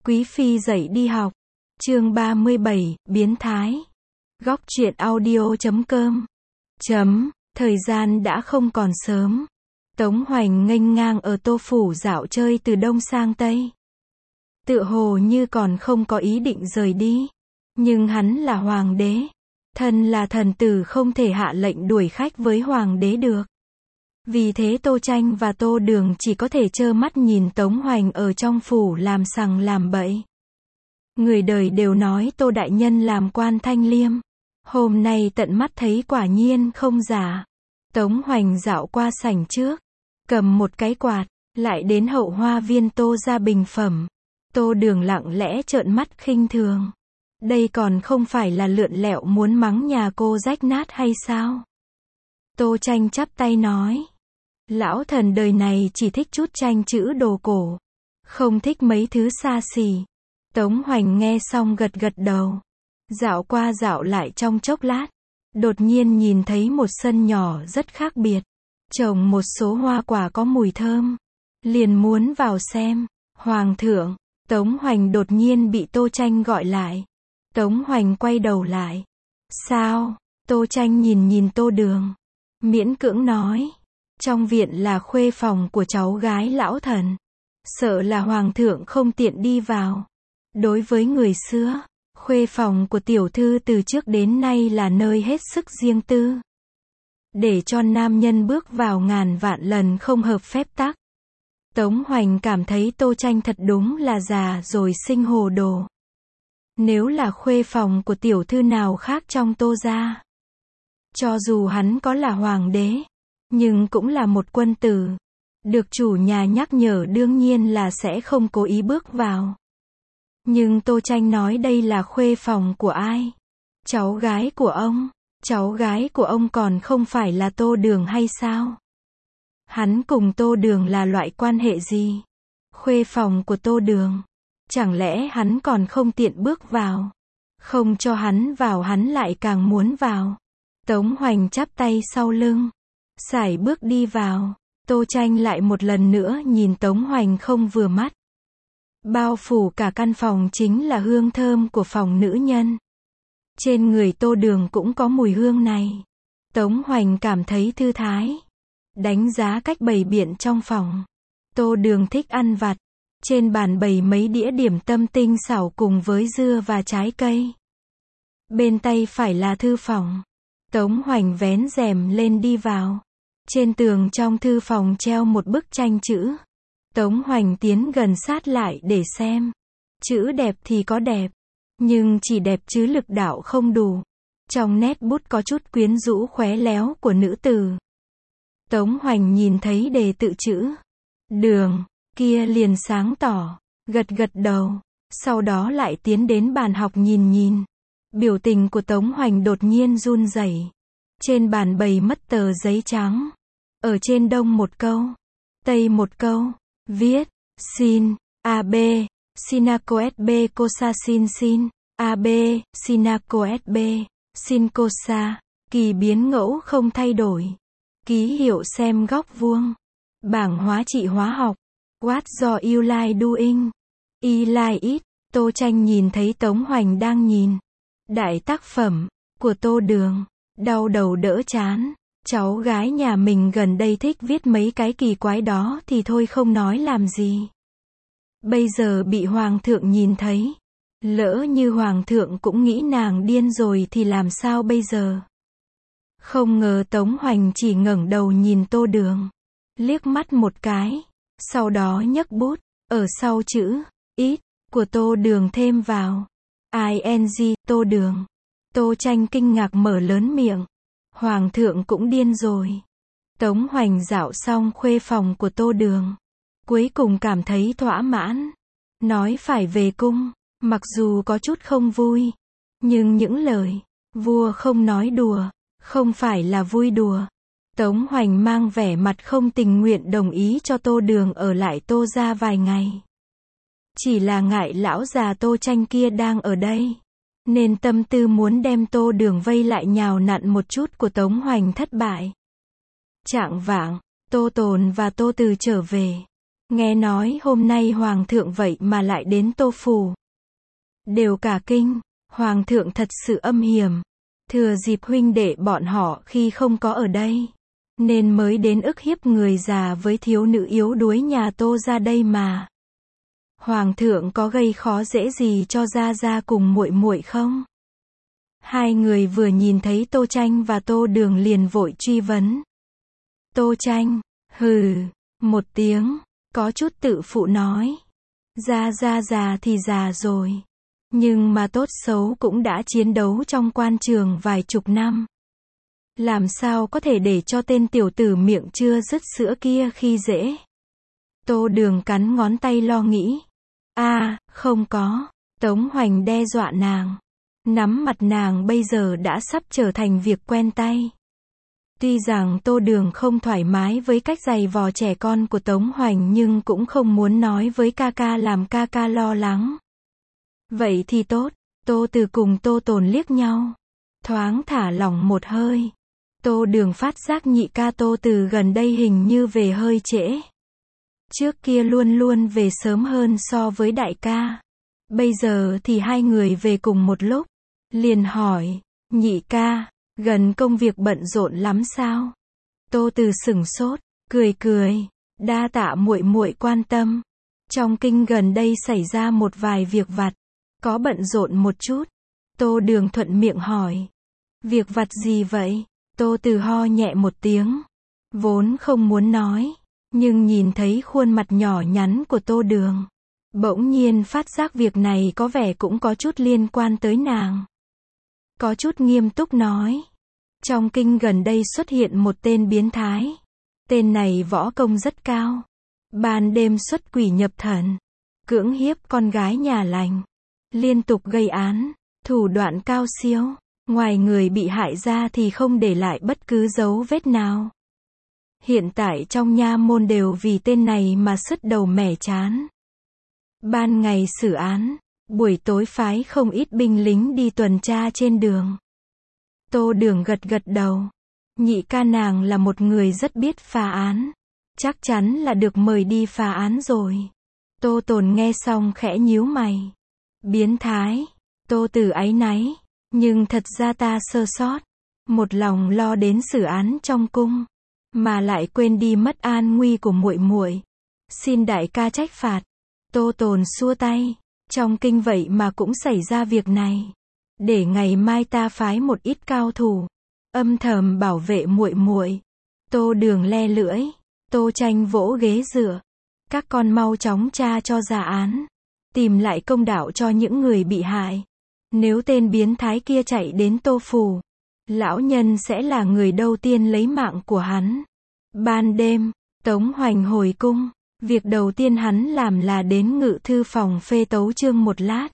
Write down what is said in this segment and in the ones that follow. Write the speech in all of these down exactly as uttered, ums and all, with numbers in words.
Quý phi dậy đi học. Chương ba mươi bảy, biến thái. Góc truyện audio chấm com. Chấm, thời gian đã không còn sớm. Tống Hoành nghênh ngang ở Tô Phủ dạo chơi từ đông sang tây. Tựa hồ như còn không có ý định rời đi. Nhưng hắn là hoàng đế. Thân là thần tử không thể hạ lệnh đuổi khách với hoàng đế được. Vì thế Tô Tranh và Tô Đường chỉ có thể trơ mắt nhìn Tống Hoành ở trong phủ làm sằng làm bậy. Người đời đều nói Tô Đại Nhân làm quan thanh liêm. Hôm nay tận mắt thấy quả nhiên không giả. Tống Hoành dạo qua sảnh trước, cầm một cái quạt, lại đến hậu hoa viên Tô ra bình phẩm. Tô Đường lặng lẽ trợn mắt khinh thường. Đây còn không phải là lượn lẹo muốn mắng nhà cô rách nát hay sao? Tô Tranh chắp tay nói. Lão thần đời này chỉ thích chút tranh chữ đồ cổ. Không thích mấy thứ xa xỉ. Tống Hoành nghe xong gật gật đầu. Dạo qua dạo lại trong chốc lát. Đột nhiên nhìn thấy một sân nhỏ rất khác biệt. Trồng một số hoa quả có mùi thơm. Liền muốn vào xem. Hoàng thượng. Tống Hoành đột nhiên bị Tô Tranh gọi lại. Tống Hoành quay đầu lại. Sao? Tô Tranh nhìn nhìn Tô Đường. Miễn cưỡng nói. Trong viện là khuê phòng của cháu gái lão thần. Sợ là hoàng thượng không tiện đi vào. Đối với người xưa, khuê phòng của tiểu thư từ trước đến nay là nơi hết sức riêng tư. Để cho nam nhân bước vào ngàn vạn lần không hợp phép tắc. Tống Hoành cảm thấy Tô Tranh thật đúng là già rồi sinh hồ đồ. Nếu là khuê phòng của tiểu thư nào khác trong Tô gia, cho dù hắn có là hoàng đế, nhưng cũng là một quân tử. Được chủ nhà nhắc nhở đương nhiên là sẽ không cố ý bước vào. Nhưng Tô Tranh nói đây là khuê phòng của ai? Cháu gái của ông. Cháu gái của ông còn không phải là Tô Đường hay sao? Hắn cùng Tô Đường là loại quan hệ gì? Khuê phòng của Tô Đường. Chẳng lẽ hắn còn không tiện bước vào? Không cho hắn vào hắn lại càng muốn vào. Tống Hoành chắp tay sau lưng. Sải bước đi vào. Tô Tranh lại một lần nữa nhìn Tống Hoành không vừa mắt. Bao phủ cả căn phòng chính là hương thơm của phòng nữ nhân. Trên người Tô Đường cũng có mùi hương này. Tống Hoành cảm thấy thư thái. Đánh giá cách bày biện trong phòng. Tô Đường thích ăn vặt. Trên bàn bày mấy đĩa điểm tâm tinh xảo cùng với dưa và trái cây. Bên tay phải là thư phòng. Tống Hoành vén rèm lên đi vào. Trên tường trong thư phòng treo một bức tranh chữ. Tống Hoành tiến gần sát lại để xem. Chữ đẹp thì có đẹp, nhưng chỉ đẹp chứ lực đạo không đủ. Trong nét bút có chút quyến rũ khéo léo của nữ tử. Tống Hoành nhìn thấy đề tự chữ Đường kia liền sáng tỏ, gật gật đầu, sau đó lại tiến đến bàn học nhìn nhìn. Biểu tình của Tống Hoành đột nhiên run rẩy. Trên bàn bày mất tờ giấy trắng. Ở trên đông một câu, tây một câu, viết, xin, a bê, Sinako ét bê Kosa xin xin, a bê, Sinako ét bê, xin Kosa, kỳ biến ngẫu không thay đổi. Ký hiệu xem góc vuông. Bảng hóa trị hóa học. What do you like doing? I like it. Tô Tranh nhìn thấy Tống Hoành đang nhìn. Đại tác phẩm của Tô Đường. Đau đầu đỡ chán. Cháu gái nhà mình gần đây thích viết mấy cái kỳ quái đó thì thôi không nói làm gì. Bây giờ bị hoàng thượng nhìn thấy. Lỡ như hoàng thượng cũng nghĩ nàng điên rồi thì làm sao bây giờ? Không ngờ Tống Hoành chỉ ngẩng đầu nhìn Tô Đường. Liếc mắt một cái. Sau đó nhấc bút. Ở sau chữ ít của Tô Đường thêm vào ing Tô Đường. Tô Tranh kinh ngạc mở lớn miệng. Hoàng thượng cũng điên rồi. Tống Hoành dạo xong khuê phòng của Tô Đường. Cuối cùng cảm thấy thỏa mãn. Nói phải về cung. Mặc dù có chút không vui. Nhưng những lời vua không nói đùa. Không phải là vui đùa. Tống Hoành mang vẻ mặt không tình nguyện đồng ý cho Tô Đường ở lại Tô gia vài ngày. Chỉ là ngại lão già Tô Tranh kia đang ở đây. Nên tâm tư muốn đem Tô Đường vây lại nhào nặn một chút của Tống Hoành thất bại. Chạng vạng, Tô Tồn và Tô Từ trở về. Nghe nói hôm nay hoàng thượng vậy mà lại đến Tô Phủ. Đều cả kinh, hoàng thượng thật sự âm hiểm. Thừa dịp huynh đệ bọn họ khi không có ở đây, nên mới đến ức hiếp người già với thiếu nữ yếu đuối nhà Tô ra đây mà. Hoàng thượng có gây khó dễ gì cho Gia Gia cùng muội muội không? Hai người vừa nhìn thấy Tô Tranh và Tô Đường liền vội truy vấn. Tô Tranh, hừ, một tiếng, có chút tự phụ nói. Gia Gia già thì già rồi. Nhưng mà tốt xấu cũng đã chiến đấu trong quan trường vài chục năm. Làm sao có thể để cho tên tiểu tử miệng chưa dứt sữa kia khi dễ. Tô Đường cắn ngón tay lo nghĩ. A, à, không có. Tống Hoành đe dọa nàng. Nắm mặt nàng bây giờ đã sắp trở thành việc quen tay. Tuy rằng Tô Đường không thoải mái với cách giày vò trẻ con của Tống Hoành nhưng cũng không muốn nói với ca ca làm ca ca lo lắng. Vậy thì tốt, Tô Từ cùng Tô Tồn liếc nhau. Thoáng thả lỏng một hơi. Tô Đường phát giác nhị ca Tô Từ gần đây hình như về hơi trễ. Trước kia luôn luôn về sớm hơn so với đại ca. Bây giờ thì hai người về cùng một lúc. Liền hỏi, nhị ca, gần công việc bận rộn lắm sao? Tô Từ sửng sốt, cười cười, đa tạ muội muội quan tâm. Trong kinh gần đây xảy ra một vài việc vặt, có bận rộn một chút. Tô Đường thuận miệng hỏi, việc vặt gì vậy? Tô Từ ho nhẹ một tiếng, vốn không muốn nói, nhưng nhìn thấy khuôn mặt nhỏ nhắn của Tô Đường, bỗng nhiên phát giác việc này có vẻ cũng có chút liên quan tới nàng. Có chút nghiêm túc nói, trong kinh gần đây xuất hiện một tên biến thái. Tên này võ công rất cao, ban đêm xuất quỷ nhập thần, cưỡng hiếp con gái nhà lành, liên tục gây án, thủ đoạn cao siêu, ngoài người bị hại ra thì không để lại bất cứ dấu vết nào. Hiện tại trong nha môn đều vì tên này mà sứt đầu mẻ chán. Ban ngày xử án, buổi tối phái không ít binh lính đi tuần tra trên đường. Tô Đường gật gật đầu. Nhị ca nàng là một người rất biết phá án. Chắc chắn là được mời đi phá án rồi. Tô Tồn nghe xong khẽ nhíu mày. Biến thái. Tô Từ áy náy. Nhưng thật ra ta sơ sót. Một lòng lo đến xử án trong cung, mà lại quên đi mất an nguy của muội muội. Xin đại ca trách phạt. Tô Tồn xua tay. Trong kinh vậy mà cũng xảy ra việc này. Để ngày mai ta phái một ít cao thủ, âm thầm bảo vệ muội muội. Tô Đường le lưỡi. Tô Tranh vỗ ghế dựa. Các con mau chóng tra cho ra án. Tìm lại công đạo cho những người bị hại. Nếu tên biến thái kia chạy đến Tô Phủ, lão nhân sẽ là người đầu tiên lấy mạng của hắn. Ban đêm, Tống Hoành hồi cung. Việc đầu tiên hắn làm là đến ngự thư phòng phê tấu chương một lát.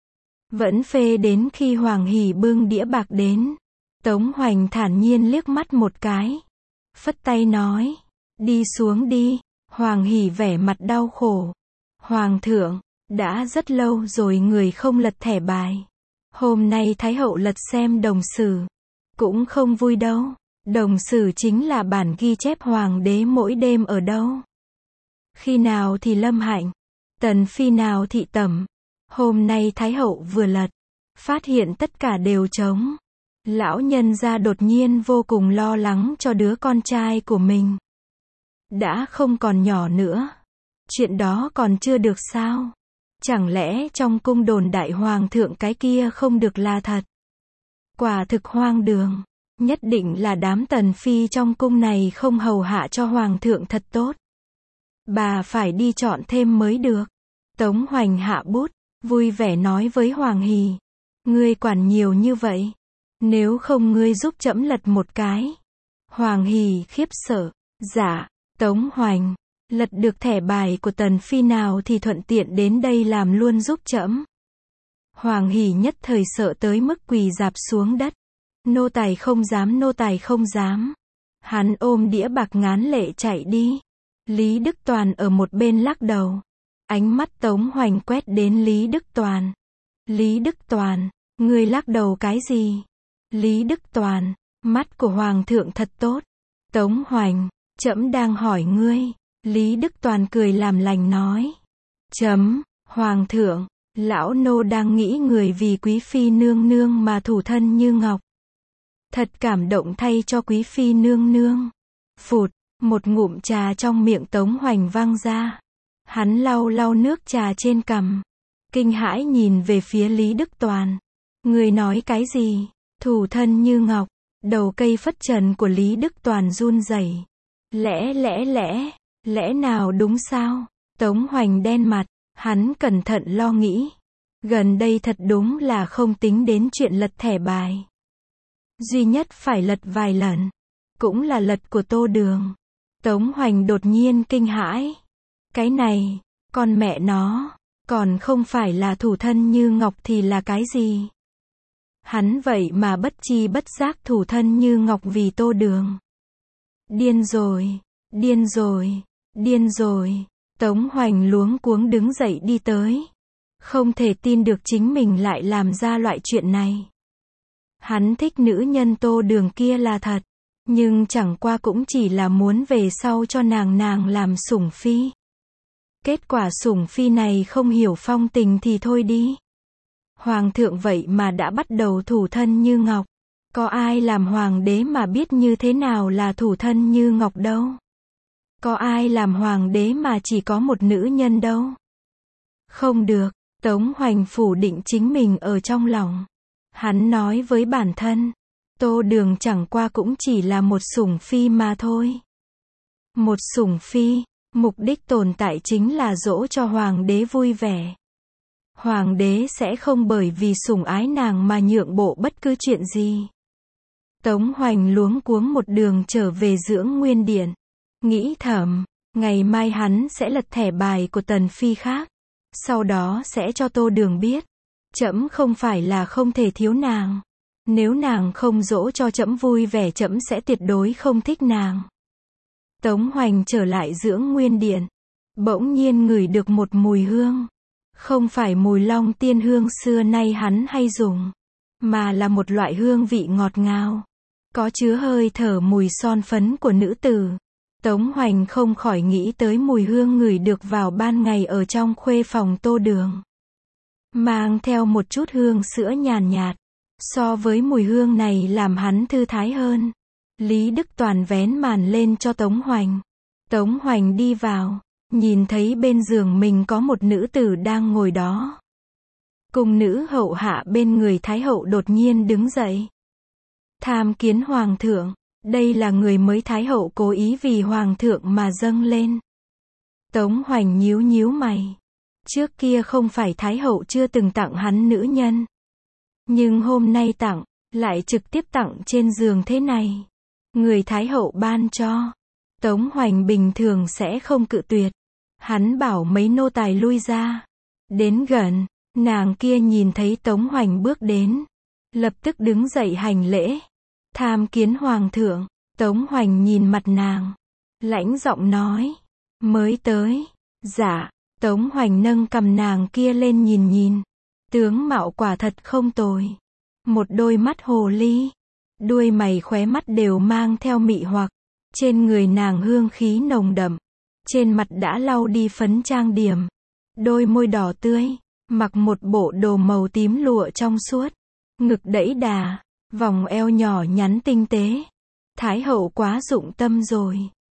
Vẫn phê đến khi Hoàng Hỷ bưng đĩa bạc đến. Tống Hoành thản nhiên liếc mắt một cái. Phất tay nói, đi xuống đi. Hoàng Hỷ vẻ mặt đau khổ. Hoàng thượng, đã rất lâu rồi người không lật thẻ bài. Hôm nay Thái hậu lật xem đồng sử. Cũng không vui đâu. Đồng sử chính là bản ghi chép hoàng đế mỗi đêm ở đâu. Khi nào thì Lâm Hạnh, Tần Phi nào thị tẩm. Hôm nay Thái hậu vừa lật, phát hiện tất cả đều trống. Lão nhân gia đột nhiên vô cùng lo lắng cho đứa con trai của mình. Đã không còn nhỏ nữa. Chuyện đó còn chưa được sao? Chẳng lẽ trong cung đồn đại hoàng thượng cái kia không được là thật? Quả thực hoang đường. Nhất định là đám Tần Phi trong cung này không hầu hạ cho hoàng thượng thật tốt. Bà phải đi chọn thêm mới được. Tống Hoành hạ bút, vui vẻ nói với Hoàng Hỷ. Ngươi quản nhiều như vậy. Nếu không ngươi giúp trẫm lật một cái. Hoàng Hỷ khiếp sợ. Dạ, Tống Hoành, lật được thẻ bài của Tần Phi nào thì thuận tiện đến đây làm luôn giúp trẫm. Hoàng Hỷ nhất thời sợ tới mức quỳ rạp xuống đất. Nô tài không dám, nô tài không dám. Hắn ôm đĩa bạc ngán lệ chạy đi. Lý Đức Toàn ở một bên lắc đầu. Ánh mắt Tống Hoành quét đến Lý Đức Toàn. Lý Đức Toàn, ngươi lắc đầu cái gì? Lý Đức Toàn, mắt của Hoàng thượng thật tốt. Tống Hoành, trẫm đang hỏi ngươi. Lý Đức Toàn cười làm lành nói. Chấm, Hoàng thượng, lão nô đang nghĩ người vì quý phi nương nương mà thủ thân như ngọc. Thật cảm động thay cho quý phi nương nương. Phụt, một ngụm trà trong miệng Tống Hoành văng ra. Hắn lau lau nước trà trên cằm. Kinh hãi nhìn về phía Lý Đức Toàn. Người nói cái gì? Thủ thân như ngọc. Đầu cây phất trần của Lý Đức Toàn run rẩy. Lẽ lẽ lẽ, lẽ nào đúng sao? Tống Hoành đen mặt, hắn cẩn thận lo nghĩ. Gần đây thật đúng là không tính đến chuyện lật thẻ bài. Duy nhất phải lật vài lần. Cũng là lật của Tô Đường. Tống Hoành đột nhiên kinh hãi. Cái này, con mẹ nó, còn không phải là thủ thân như ngọc thì là cái gì? Hắn vậy mà bất chi bất giác thủ thân như ngọc vì Tô Đường. Điên rồi, điên rồi, điên rồi. Tống Hoành luống cuống đứng dậy đi tới. Không thể tin được chính mình lại làm ra loại chuyện này. Hắn thích nữ nhân Tô Đường kia là thật. Nhưng chẳng qua cũng chỉ là muốn về sau cho nàng nàng làm sủng phi. Kết quả sủng phi này không hiểu phong tình thì thôi đi. Hoàng thượng vậy mà đã bắt đầu thủ thân như ngọc. Có ai làm hoàng đế mà biết như thế nào là thủ thân như ngọc đâu. Có ai làm hoàng đế mà chỉ có một nữ nhân đâu. Không được, Tống Hoành phủ định chính mình ở trong lòng. Hắn nói với bản thân, Tô Đường chẳng qua cũng chỉ là một sủng phi mà thôi. Một sủng phi, mục đích tồn tại chính là dỗ cho hoàng đế vui vẻ. Hoàng đế sẽ không bởi vì sủng ái nàng mà nhượng bộ bất cứ chuyện gì. Tống Hoành luống cuống một đường trở về Dưỡng Nguyên Điện. Nghĩ thầm, ngày mai hắn sẽ lật thẻ bài của Tần Phi khác. Sau đó sẽ cho Tô Đường biết. Trẫm không phải là không thể thiếu nàng. Nếu nàng không dỗ cho trẫm vui vẻ trẫm sẽ tuyệt đối không thích nàng. Tống Hoành trở lại Dưỡng Nguyên Điện. Bỗng nhiên ngửi được một mùi hương. Không phải mùi long tiên hương xưa nay hắn hay dùng. Mà là một loại hương vị ngọt ngào. Có chứa hơi thở mùi son phấn của nữ tử. Tống Hoành không khỏi nghĩ tới mùi hương ngửi được vào ban ngày ở trong khuê phòng Tô Đường. Mang theo một chút hương sữa nhàn nhạt. So với mùi hương này làm hắn thư thái hơn. Lý Đức Toàn vén màn lên cho Tống Hoành. Tống Hoành đi vào, nhìn thấy bên giường mình có một nữ tử đang ngồi đó. Cung nữ hậu hạ bên người Thái hậu đột nhiên đứng dậy. Tham kiến Hoàng thượng, đây là người mới Thái hậu cố ý vì Hoàng thượng mà dâng lên. Tống Hoành nhíu nhíu mày. Trước kia không phải Thái hậu chưa từng tặng hắn nữ nhân. Nhưng hôm nay tặng, lại trực tiếp tặng trên giường thế này. Người Thái hậu ban cho. Tống Hoành bình thường sẽ không cự tuyệt. Hắn bảo mấy nô tài lui ra. Đến gần, nàng kia nhìn thấy Tống Hoành bước đến. Lập tức đứng dậy hành lễ. Tham kiến Hoàng thượng. Tống Hoành nhìn mặt nàng. Lãnh giọng nói. Mới tới. Dạ. Tống Hoành nâng cầm nàng kia lên nhìn nhìn. Tướng mạo quả thật không tồi. Một đôi mắt hồ ly. Đuôi mày khóe mắt đều mang theo mị hoặc. Trên người nàng hương khí nồng đậm. Trên mặt đã lau đi phấn trang điểm. Đôi môi đỏ tươi. Mặc một bộ đồ màu tím lụa trong suốt. Ngực đẫy đà. Vòng eo nhỏ nhắn tinh tế. Thái hậu quá dụng tâm rồi.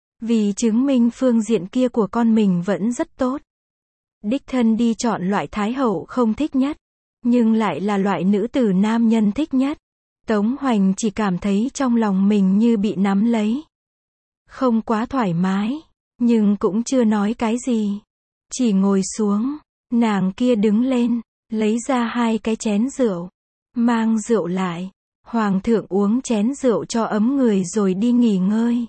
Vì chứng minh phương diện kia của con mình vẫn rất tốt. Đích thân đi chọn loại Thái hậu không thích nhất. Nhưng lại là loại nữ tử nam nhân thích nhất. Tống Hoành chỉ cảm thấy trong lòng mình như bị nắm lấy. Không quá thoải mái. Nhưng cũng chưa nói cái gì. Chỉ ngồi xuống. Nàng kia đứng lên. Lấy ra hai cái chén rượu. Mang rượu lại. Hoàng thượng uống chén rượu cho ấm người rồi đi nghỉ ngơi.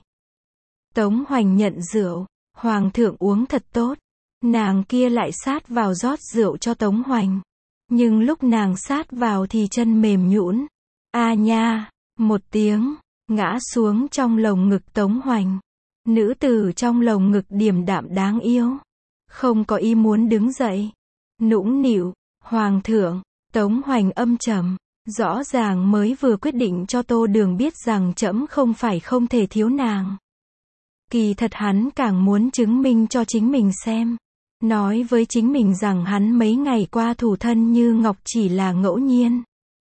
Tống Hoành nhận rượu. Hoàng thượng uống thật tốt. Nàng kia lại sát vào rót rượu cho Tống Hoành. Nhưng lúc nàng sát vào thì chân mềm nhũn. A nha, một tiếng, ngã xuống trong lồng ngực Tống Hoành. Nữ tử trong lồng ngực điềm đạm đáng yêu. Không có ý muốn đứng dậy. Nũng nịu, Hoàng thượng, Tống Hoành âm trầm. Rõ ràng mới vừa quyết định cho Tô Đường biết rằng trẫm không phải không thể thiếu nàng. Kỳ thật hắn càng muốn chứng minh cho chính mình xem. Nói với chính mình rằng hắn mấy ngày qua thủ thân như ngọc chỉ là ngẫu nhiên.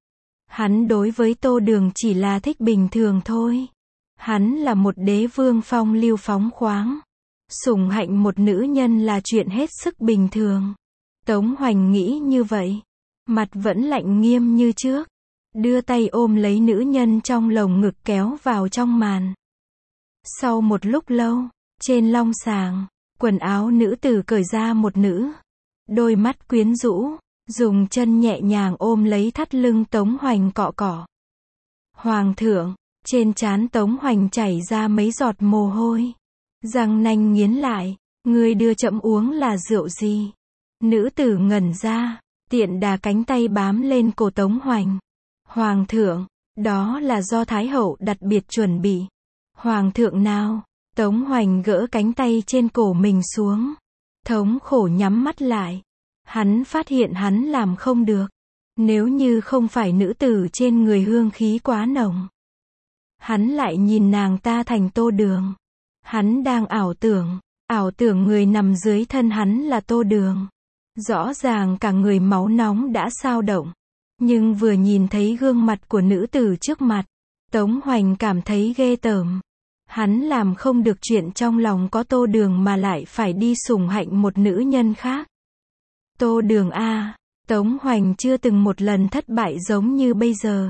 Hắn đối với Tô Đường chỉ là thích bình thường thôi. Hắn là một đế vương phong lưu phóng khoáng. Sủng hạnh một nữ nhân là chuyện hết sức bình thường. Tống Hoành nghĩ như vậy. Mặt vẫn lạnh nghiêm như trước. Đưa tay ôm lấy nữ nhân trong lồng ngực kéo vào trong màn. Sau một lúc lâu, trên long sàng, quần áo nữ tử cởi ra một nữ. Đôi mắt quyến rũ, dùng chân nhẹ nhàng ôm lấy thắt lưng Tống Hoành cọ cọ. Hoàng thượng, trên trán Tống Hoành chảy ra mấy giọt mồ hôi. Răng nanh nghiến lại, ngươi đưa chậm uống là rượu gì? Nữ tử ngẩn ra, tiện đà cánh tay bám lên cổ Tống Hoành. Hoàng thượng, đó là do Thái hậu đặc biệt chuẩn bị. Hoàng thượng nào? Tống Hoành gỡ cánh tay trên cổ mình xuống. Thống khổ nhắm mắt lại. Hắn phát hiện hắn làm không được. Nếu như không phải nữ tử trên người hương khí quá nồng. Hắn lại nhìn nàng ta thành Tô Đường. Hắn đang ảo tưởng, ảo tưởng người nằm dưới thân hắn là Tô Đường. Rõ ràng cả người máu nóng đã xao động. Nhưng vừa nhìn thấy gương mặt của nữ tử trước mặt, Tống Hoành cảm thấy ghê tởm. Hắn làm không được chuyện trong lòng có Tô Đường mà lại phải đi sủng hạnh một nữ nhân khác. Tô Đường a, Tống Hoành chưa từng một lần thất bại giống như bây giờ.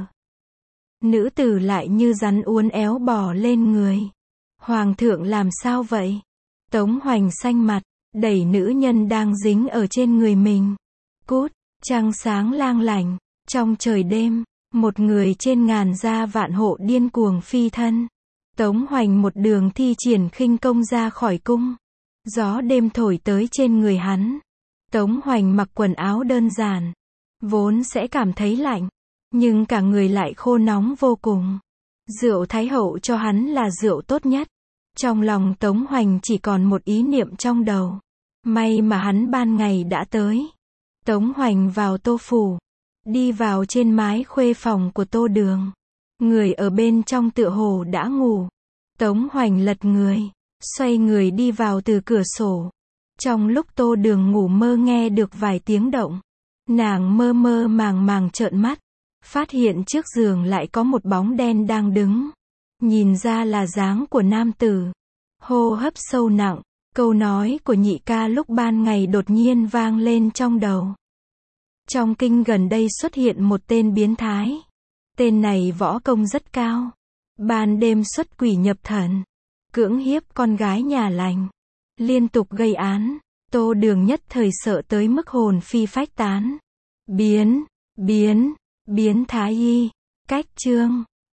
Nữ tử lại như rắn uốn éo bò lên người. Hoàng thượng làm sao vậy? Tống Hoành xanh mặt, đẩy nữ nhân đang dính ở trên người mình. Cút, trăng sáng lang lảnh, trong trời đêm, một người trên ngàn gia vạn hộ điên cuồng phi thân. Tống Hoành một đường thi triển khinh công ra khỏi cung. Gió đêm thổi tới trên người hắn. Tống Hoành mặc quần áo đơn giản, vốn sẽ cảm thấy lạnh, nhưng cả người lại khô nóng vô cùng. Rượu Thái hậu cho hắn là rượu tốt nhất. Trong lòng Tống Hoành chỉ còn một ý niệm trong đầu. May mà hắn ban ngày đã tới. Tống Hoành vào Tô phủ, đi vào trên mái khuê phòng của Tô Đường. Người ở bên trong tựa hồ đã ngủ. Tống Hoành lật người, xoay người đi vào từ cửa sổ. Trong lúc Tô Đường ngủ mơ nghe được vài tiếng động. Nàng mơ mơ màng màng trợn mắt. Phát hiện trước giường lại có một bóng đen đang đứng. Nhìn ra là dáng của nam tử. Hô hấp sâu nặng. Câu nói của nhị ca lúc ban ngày đột nhiên vang lên trong đầu. Trong kinh gần đây xuất hiện một tên biến thái. Tên này võ công rất cao. Ban đêm xuất quỷ nhập thần. Cưỡng hiếp con gái nhà lành. Liên tục gây án. Tô Đường nhất thời sợ tới mức hồn phi phách tán. Biến, biến, biến thái y. Cách chương